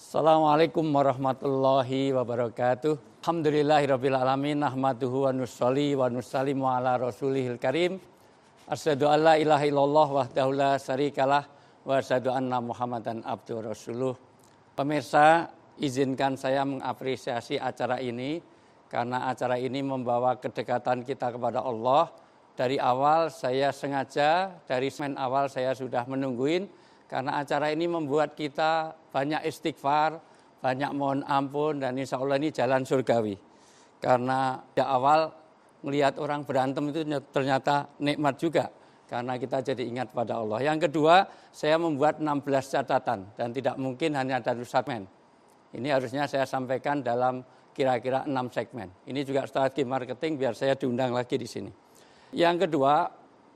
Assalamualaikum warahmatullahi wabarakatuh. Alhamdulillahirabbil alamin, nahmaduhu wa nusolli wa nusallimu ala rasulihil karim. Asyhadu an la ilaha illallah wahdahu la syarikalah wa asyhadu anna Muhammadan abduhu rasuluh. Pemirsa, izinkan saya mengapresiasi acara ini karena acara ini membawa kedekatan kita kepada Allah. Dari awal saya sengaja, dari semen awal saya sudah menungguin karena acara ini membuat kita banyak istighfar, banyak mohon ampun, dan insya Allah ini jalan surgawi. Karena di awal melihat orang berantem itu ternyata nikmat juga, karena kita jadi ingat pada Allah. Yang kedua, saya membuat 16 catatan, dan tidak mungkin hanya dari segmen. Ini harusnya saya sampaikan dalam kira-kira 6 segmen. Ini juga strategi marketing biar saya diundang lagi di sini. Yang kedua,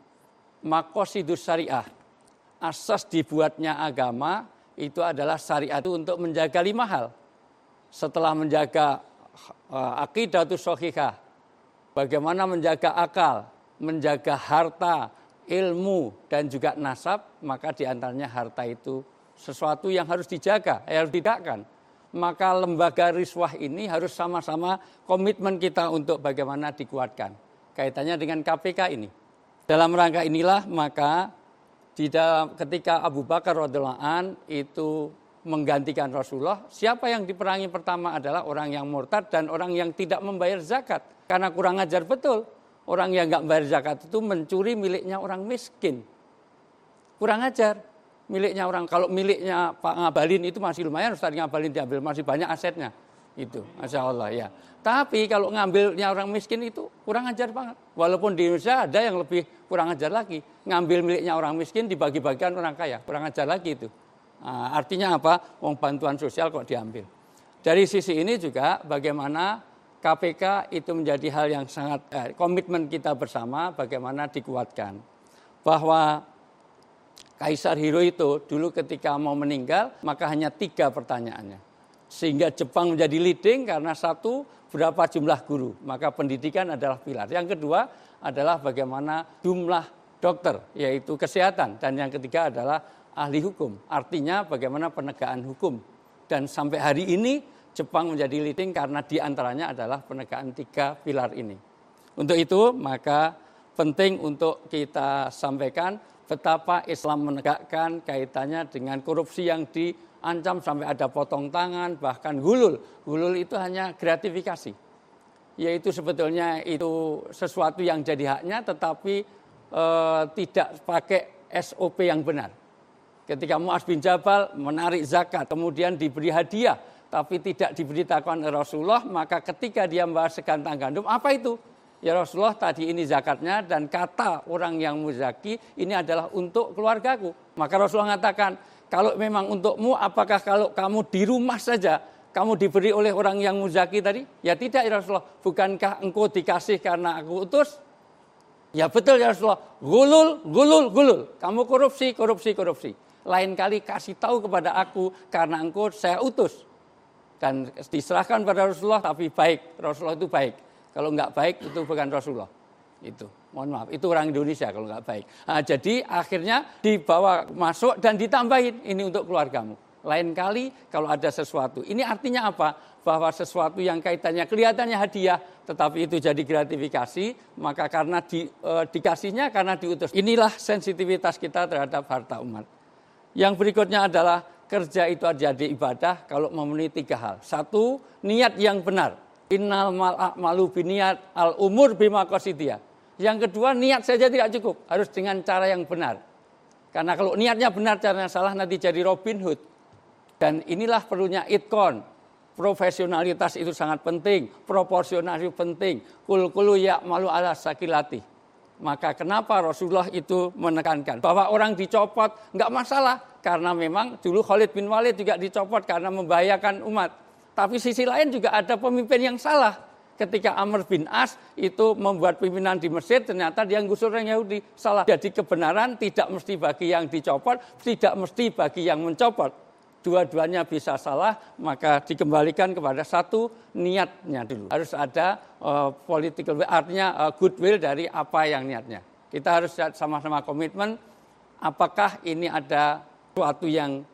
maqasidus syariah. Asas dibuatnya agama itu adalah syariat itu untuk menjaga 5 hal. Setelah menjaga aqidatus shahihah, bagaimana menjaga akal, menjaga harta, ilmu, dan juga nasab, maka diantaranya harta itu sesuatu yang harus dijaga, harus didakkan. Maka lembaga riswah ini harus sama-sama komitmen kita untuk bagaimana dikuatkan. Kaitannya dengan KPK ini. Dalam rangka inilah maka ketika Abu Bakar radhiyallahu an itu menggantikan Rasulullah, siapa yang diperangi pertama adalah orang yang murtad dan orang yang tidak membayar zakat. Karena kurang ajar betul, orang yang nggak membayar zakat itu mencuri miliknya orang miskin. Kurang ajar miliknya orang. Kalau miliknya Pak Ngabalin itu masih lumayan, Ustaz Ngabalin diambil, masih banyak asetnya. Itu, Masya Allah ya. Tapi kalau ngambilnya orang miskin itu kurang ajar banget. Walaupun di Indonesia ada yang lebih kurang ajar lagi. Ngambil miliknya orang miskin dibagi-bagikan orang kaya. Kurang ajar lagi itu. Nah, artinya apa? Wong bantuan sosial kok diambil. Dari sisi ini juga bagaimana KPK itu menjadi hal yang sangat komitmen kita bersama bagaimana dikuatkan. Bahwa Kaisar Hirohito dulu ketika mau meninggal maka hanya 3 pertanyaannya. Sehingga Jepang menjadi leading karena satu, berapa jumlah guru. Maka pendidikan adalah pilar. Yang kedua adalah bagaimana jumlah dokter, yaitu kesehatan. Dan yang ketiga adalah ahli hukum. Artinya bagaimana penegakan hukum. Dan sampai hari ini Jepang menjadi leading karena diantaranya adalah penegakan 3 pilar ini. Untuk itu maka penting untuk kita sampaikan betapa Islam menegakkan kaitannya dengan korupsi yang diancam sampai ada potong tangan, bahkan gulul. Gulul itu hanya gratifikasi. Yaitu sebetulnya itu sesuatu yang jadi haknya tetapi tidak pakai SOP yang benar. Ketika Mu'adz bin Jabal menarik zakat, kemudian diberi hadiah, tapi tidak diberitakan oleh Rasulullah, maka ketika dia membawa sekantang gandum, apa itu? Ya Rasulullah, tadi ini zakatnya dan kata orang yang muzaki ini adalah untuk keluargaku. Maka Rasulullah mengatakan, kalau memang untukmu, apakah kalau kamu di rumah saja, kamu diberi oleh orang yang muzaki tadi? Ya tidak ya Rasulullah, bukankah engkau dikasih karena aku utus? Ya betul ya Rasulullah, gulul. Kamu korupsi. Lain kali kasih tahu kepada aku karena engkau saya utus. Dan diserahkan pada Rasulullah, tapi baik, Rasulullah itu baik. Kalau enggak baik itu bukan Rasulullah. Itu, mohon maaf, itu orang Indonesia kalau enggak baik. Nah, jadi akhirnya dibawa masuk dan ditambahin ini untuk keluargamu. Lain kali kalau ada sesuatu. Ini artinya apa? Bahwa sesuatu yang kaitannya kelihatannya hadiah, tetapi itu jadi gratifikasi, maka karena dikasihnya karena diutus. Inilah sensitivitas kita terhadap harta umat. Yang berikutnya adalah kerja itu jadi ibadah kalau memenuhi 3 hal. 1, niat yang benar. Innal mal'amalu biniat al-umur bimaqasidiyah. Yang kedua, niat saja tidak cukup, harus dengan cara yang benar. Karena kalau niatnya benar, caranya salah, nanti jadi Robin Hood. Dan inilah perlunya itqon. Profesionalitas itu sangat penting, proporsional itu penting. Kul ya'malu ala sakilati. Maka kenapa Rasulullah itu menekankan bahwa orang dicopot enggak masalah, karena memang dulu Khalid bin Walid juga dicopot karena membahayakan umat. Tapi sisi lain juga ada pemimpin yang salah. Ketika Amr bin As itu membuat pimpinan di Mesir, ternyata dia gusur orang Yahudi. Salah. Jadi kebenaran tidak mesti bagi yang dicopot, tidak mesti bagi yang mencopot. Dua-duanya bisa salah, maka dikembalikan kepada satu, niatnya dulu. Harus ada political will, artinya goodwill dari apa yang niatnya. Kita harus sama-sama komitmen, apakah ini ada sesuatu yang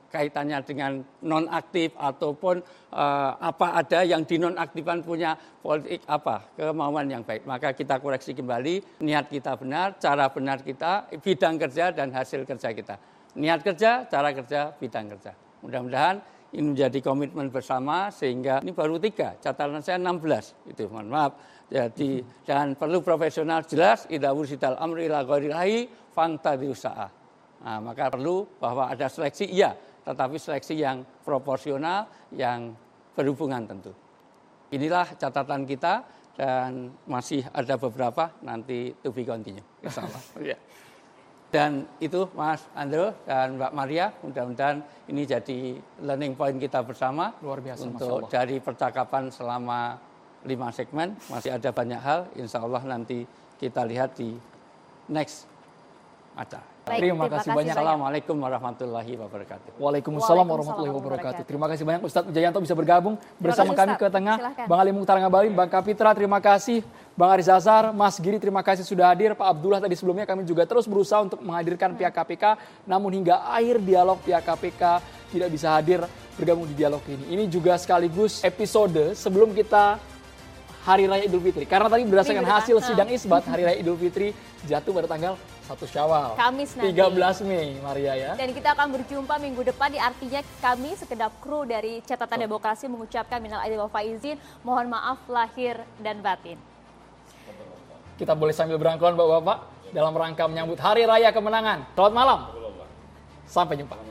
kaitannya dengan nonaktif ataupun apa ada yang dinonaktifkan punya politik apa kemauan yang baik. Maka kita koreksi kembali niat kita benar, cara benar kita, bidang kerja dan hasil kerja kita. Niat kerja, cara kerja, bidang kerja. Mudah-mudahan ini menjadi komitmen bersama sehingga ini baru 3, catatan saya 16 itu mohon maaf. Jadi dan perlu profesional jelas idza wursidal amri ila ghairihi fantadhi usaha. Nah, maka perlu bahwa ada seleksi, iya, tetapi seleksi yang proporsional, yang berhubungan tentu. Inilah catatan kita dan masih ada beberapa nanti to be continue. Insyaallah. Dan itu Mas Andro dan Mbak Maria, mudah-mudahan ini jadi learning point kita bersama. Luar biasa, untuk dari percakapan selama 5 segmen. Masih ada banyak hal, insya Allah nanti kita lihat di next acara. Baik, terima kasih banyak. Assalamualaikum warahmatullahi wabarakatuh. Waalaikumsalam warahmatullahi wabarakatuh. Terima kasih banyak Ustadz Wijayanto bisa bergabung bersama kami ke tengah. Silahkan. Bang Ali Mukhtar Ngabalin, Bang Kapitra, terima kasih. Bang Aris Azhar, Mas Giri, terima kasih sudah hadir. Pak Abdullah tadi sebelumnya kami juga terus berusaha untuk menghadirkan pihak KPK. Namun hingga akhir dialog pihak KPK tidak bisa hadir bergabung di dialog ini. Ini juga sekaligus episode sebelum kita Hari Raya Idul Fitri. Karena tadi berdasarkan hasil sidang isbat, Hari Raya Idul Fitri jatuh pada tanggal 1 Syawal. Kamis nanti. 13 Mei, Maria ya. Dan kita akan berjumpa minggu depan, artinya kami sekedap kru dari Catatan Demokrasi mengucapkan minal aidin wal faizin, mohon maaf lahir dan batin. Kita boleh sambil berangkulan Bapak-bapak dalam rangka menyambut Hari Raya Kemenangan. Selamat malam. Sampai jumpa.